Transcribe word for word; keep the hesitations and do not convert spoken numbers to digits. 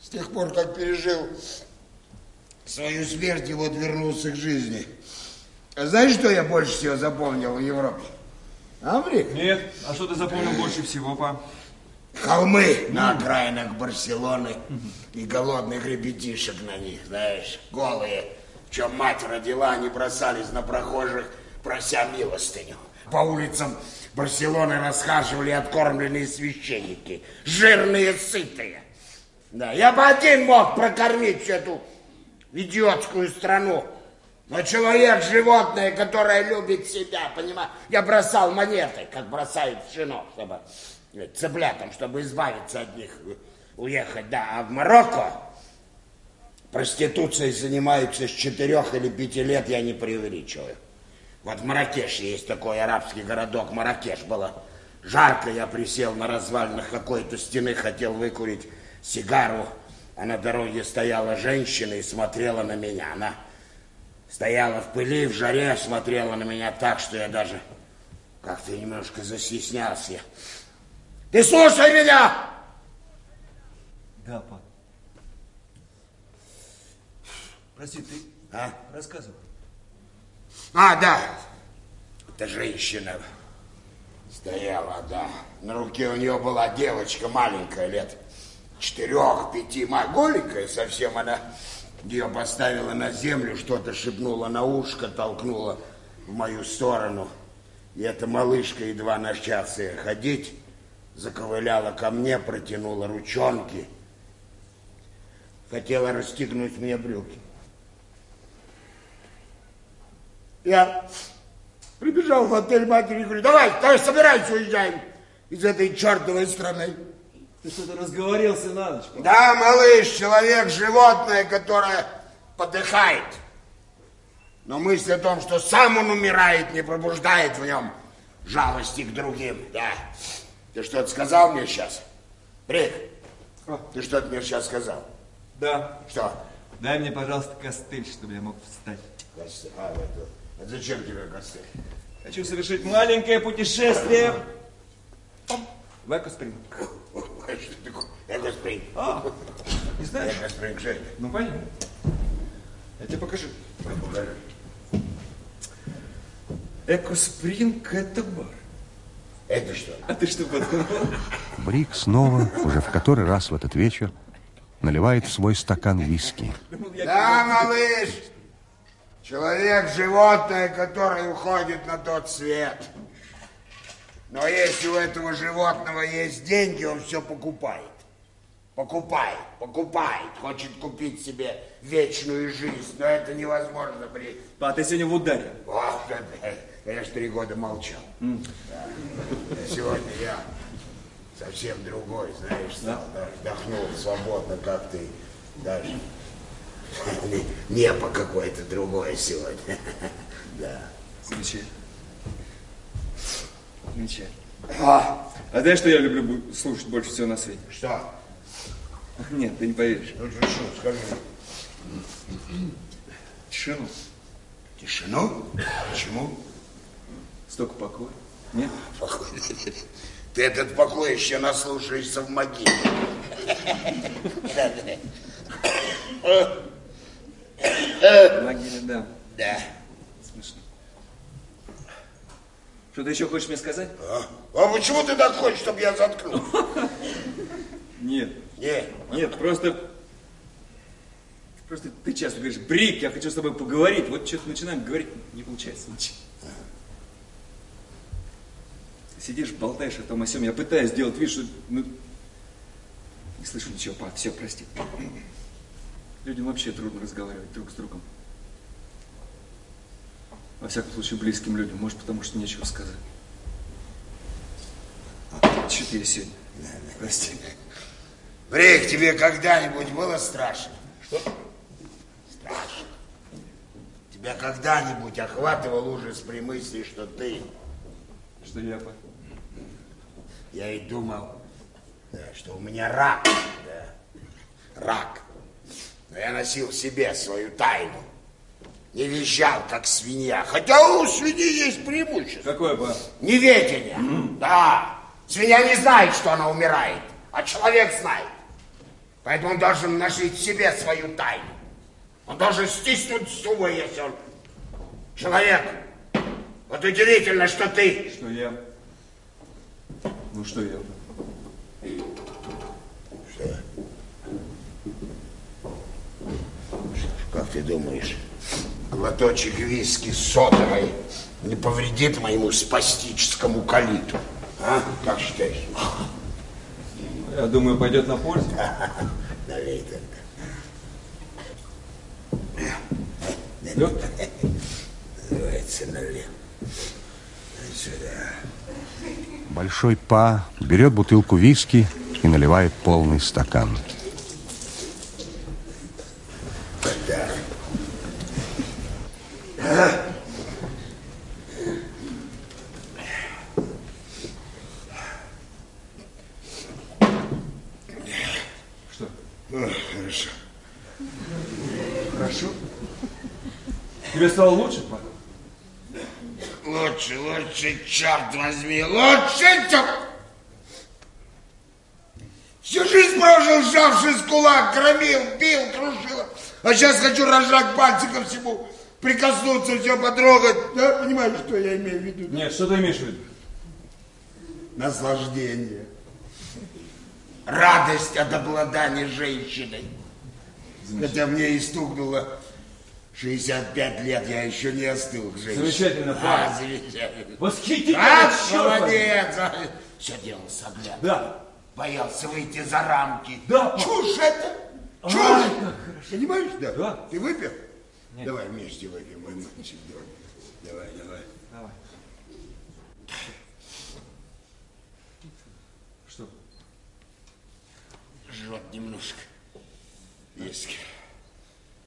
С тех пор, как пережил свою смерть, и вот вернулся к жизни. А знаешь, что я больше всего запомнил в Европе? А, Брик? Нет. А что ты запомнил больше всего, па? Холмы на окраинах Барселоны и голодных ребятишек на них, знаешь, голые. В чем мать родила, они бросались на прохожих, прося милостыню. По улицам Барселоны расхаживали откормленные священники, жирные, сытые. Да, я бы один мог прокормить всю эту идиотскую страну. Но человек, животное, которое любит себя, понимаешь? Я бросал монеты, как бросают пшено, чтобы цыплятам, чтобы избавиться от них, уехать. Да, а в Марокко проституцией занимаются с четырех или пяти лет, я не преувеличиваю. Вот в Маракеше есть такой арабский городок, Маракеш. Было жарко, я присел на развалинах какой-то стены, хотел выкурить сигару, а на дороге стояла женщина и смотрела на меня. Она стояла в пыли, в жаре, смотрела на меня так, что я даже как-то немножко застеснялся. Ты слушай меня! Да, пап. Прости, ты а? рассказывай. А, да. Эта женщина стояла, да. На руке у нее была девочка маленькая, лет четырех, пяти, голенькая совсем. Она ее поставила на землю, что-то шепнула на ушко, толкнула в мою сторону. И эта малышка, едва начавшая ходить, заковыляла ко мне, протянула ручонки. Хотела расстегнуть мне брюки. Я прибежал в отель матери и говорю, давай, давай, собирайся, уезжаем из этой чертовой страны. Ты что-то разговорился на ночь, папа. Да, малыш, человек, животное, которое подыхает. Но мысль о том, что сам он умирает, не пробуждает в нем жалости к другим. Да. Ты что-то сказал мне сейчас? Брик, а? Ты что-то мне сейчас сказал? Да. Что? Дай мне, пожалуйста, костыль, чтобы я мог встать. Костыль? А, это... А зачем тебе костыль? Хочу совершить маленькое путешествие в Экоспринг. Что такое Экоспринг? А, не знаешь? Экоспринг, что это? Ну, понятно. Я тебе покажу. Ну, покажи. Экоспринг – это бар. Это что? А ты что подумал? Брик снова, уже в который раз в этот вечер, наливает в свой стакан виски. Да, малыш! Человек, животное, которое уходит на тот свет. Но если у этого животного есть деньги, он все покупает. Покупает, покупает. Хочет купить себе вечную жизнь. Но это невозможно, Брик. Па, ты сегодня в ударе. О, я ж три года молчал. Mm. Да. Сегодня я совсем другой, знаешь, стал. Да? Вдохнул свободно, как ты. Даже небо какое-то другое сегодня. Да. Замечательно. Замечательно. А, а знаешь, что я люблю слушать больше всего на свете? Что? Нет, ты не поверишь. Ну, что, скажи. Тишину. Тишину? Почему? Столько покоя. Нет? Покой. Ты этот покой еще наслушаешься в могиле. В могиле, да. Да. Смешно. Что ты еще хочешь мне сказать? А, а почему ты так хочешь, чтобы я заткнулся? Нет. Нет. Нет, просто... Просто ты часто говоришь, Брик, я хочу с тобой поговорить. Вот что-то начинаем говорить, не получается ничего. Ты сидишь, болтаешь о том о сём. Я пытаюсь сделать вид, что... Ну, не слышу ничего, па, все, прости. Людям вообще трудно разговаривать друг с другом. Во всяком случае, близким людям. Может, потому что нечего сказать. Что-то я сегодня. Прости. Брик, тебе когда-нибудь было страшно? Что? Страшно. Тебя когда-нибудь охватывал ужас при мысли, что ты... Что я, па? Я и думал, да, что у меня рак. Да. Рак. Но я носил в себе свою тайну. Не визжал, как свинья. Хотя у свиньи есть преимущество. Какое, па? Неведение. Mm. Да. Свинья не знает, что она умирает, а человек знает. Поэтому он должен носить в себе свою тайну. Он должен стиснуть зубы, если он человек. Вот удивительно, что ты... Что я? Ну, что я? Что? Как ты думаешь, глоточек виски содовой не повредит моему спастическому колиту? А? Как считаешь? Я думаю, пойдет на пользу. Налей тогда. Лед? Называется налей. Сюда. Большой Па берет бутылку виски и наливает полный стакан. Так. Что? О, хорошо. Хорошо. Тебе стало лучше, Па? Лучше, лучше, черт возьми, лучше, чем... Всю жизнь прожил, сжавшись в кулак, громил, бил, крушил. А сейчас хочу разжать пальцы ко всему, прикоснуться, все потрогать. Да, понимаешь, что я имею в виду? Нет, что ты имеешь в виду? Наслаждение. Радость от обладания женщиной. Хотя мне и стукнуло шестьдесят пять лет, я еще не остыл к женщине. Замечательно, Па. А, замечательно. Восхитительно, А, черт молодец. Все делал с оглядкой. Да. Боялся выйти за рамки. Да, Па. Чушь это. Чушь. Ай, как хорошо. Понимаешь, да? Да. Ты выпил? Нет. Давай вместе выпьем, мой мальчик. Давай, давай. Давай. Что? Жжет немножко. Виски.